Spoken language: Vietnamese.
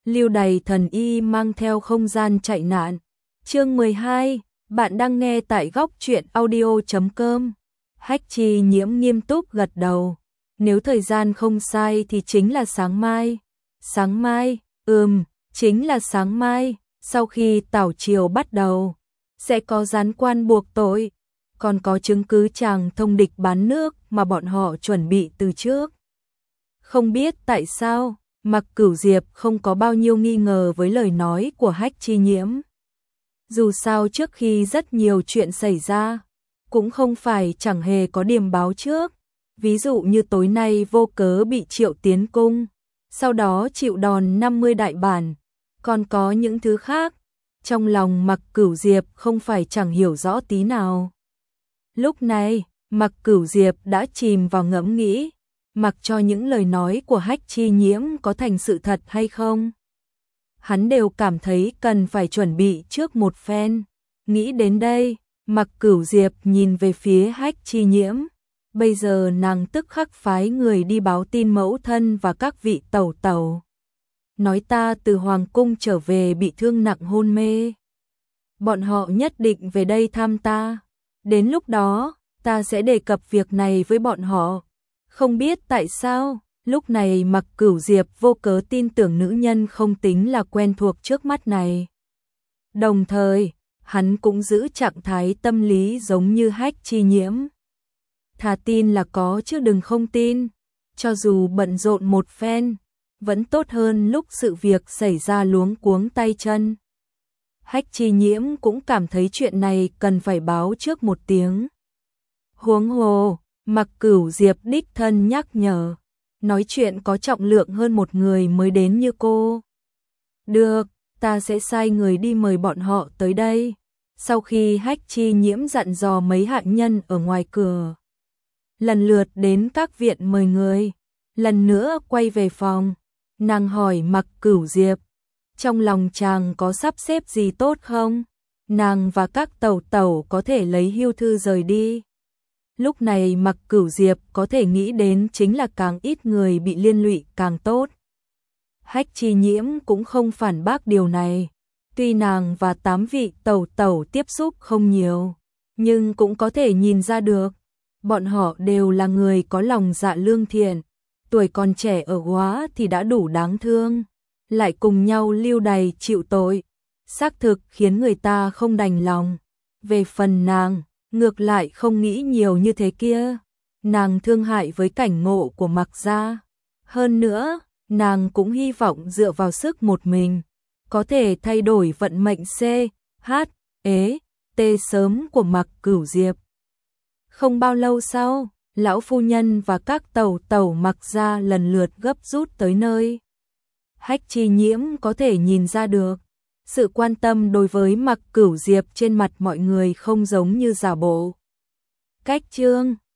Lưu đày thần y mang theo không gian chạy nạn. Chương 12, bạn đang nghe tại góc truyện audio.com. Hách Chi Nhiễm nghiêm túc gật đầu. Nếu thời gian không sai thì chính là sáng mai. Sáng mai, chính là sáng mai, sau khi tảo triều bắt đầu, sẽ có gián quan buộc tội, còn có chứng cứ chàng thông địch bán nước mà bọn họ chuẩn bị từ trước. Không biết tại sao, Mặc Cửu Diệp không có bao nhiêu nghi ngờ với lời nói của Hách Chi Nhiễm. Dù sao trước khi rất nhiều chuyện xảy ra, cũng không phải chẳng hề có điềm báo trước. Ví dụ như tối nay vô cớ bị triệu tiến cung, sau đó chịu đòn 50 đại bản, còn có những thứ khác. Trong lòng Mặc Cửu Diệp không phải chẳng hiểu rõ tí nào. Lúc này, Mặc Cửu Diệp đã chìm vào ngẫm nghĩ, mặc cho những lời nói của Hách Chi Nhiễm có thành sự thật hay không. Hắn đều cảm thấy cần phải chuẩn bị trước một phen. Nghĩ đến đây, Mặc Cửu Diệp nhìn về phía Hách Chi Nhiễm. Bây giờ nàng tức khắc phái người đi báo tin mẫu thân và các vị tẩu tẩu. Nói ta từ Hoàng Cung trở về bị thương nặng hôn mê. Bọn họ nhất định về đây thăm ta. Đến lúc đó, ta sẽ đề cập việc này với bọn họ. Không biết tại sao, lúc này Mặc Cửu Diệp vô cớ tin tưởng nữ nhân không tính là quen thuộc trước mắt này. Đồng thời, hắn cũng giữ trạng thái tâm lý giống như Hách Chi Nhiễm. Thà tin là có chứ đừng không tin, cho dù bận rộn một phen, vẫn tốt hơn lúc sự việc xảy ra luống cuống tay chân. Hách Chi Nhiễm cũng cảm thấy chuyện này cần phải báo trước một tiếng. Huống hồ, Mặc Cửu Diệp đích thân nhắc nhở, nói chuyện có trọng lượng hơn một người mới đến như cô. Được, ta sẽ sai người đi mời bọn họ tới đây. Sau khi Hách Chi Nhiễm dặn dò mấy hạ nhân ở ngoài cửa, lần lượt đến các viện mời người, lần nữa quay về phòng, nàng hỏi Mặc Cửu Diệp, trong lòng chàng có sắp xếp gì tốt không? Nàng và các tẩu tẩu có thể lấy hưu thư rời đi. Lúc này Mặc Cửu Diệp có thể nghĩ đến chính là càng ít người bị liên lụy càng tốt. Hách Chi Nhiễm cũng không phản bác điều này. Tuy nàng và 8 vị tẩu tẩu tiếp xúc không nhiều, nhưng cũng có thể nhìn ra được. Bọn họ đều là người có lòng dạ lương thiện, tuổi còn trẻ ở quá thì đã đủ đáng thương, lại cùng nhau lưu đày chịu tội, xác thực khiến người ta không đành lòng. Về phần nàng, ngược lại không nghĩ nhiều như thế kia, nàng thương hại với cảnh ngộ của Mặc gia. Hơn nữa, nàng cũng hy vọng dựa vào sức một mình, có thể thay đổi vận mệnh T sớm của Mặc Cửu Diệp. Không bao lâu sau, lão phu nhân và các tẩu tẩu Mặc gia lần lượt gấp rút tới nơi. Hách Chi Nhiễm có thể nhìn ra được, sự quan tâm đối với Mặc Cửu Diệp trên mặt mọi người không giống như giả bộ. Cách chương